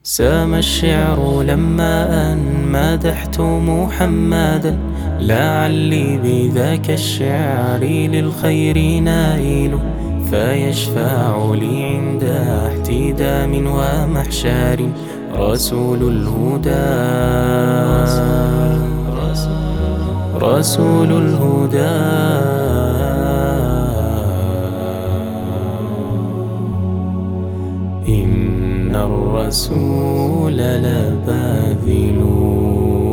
سام الشعر لما أن مدحت محمدا، لعلي بذاك الشعر للخير نائل، فيشفع لي عند احتدام ومحشار رسول الهدى. رسول الهدى. إن الرسول لباذل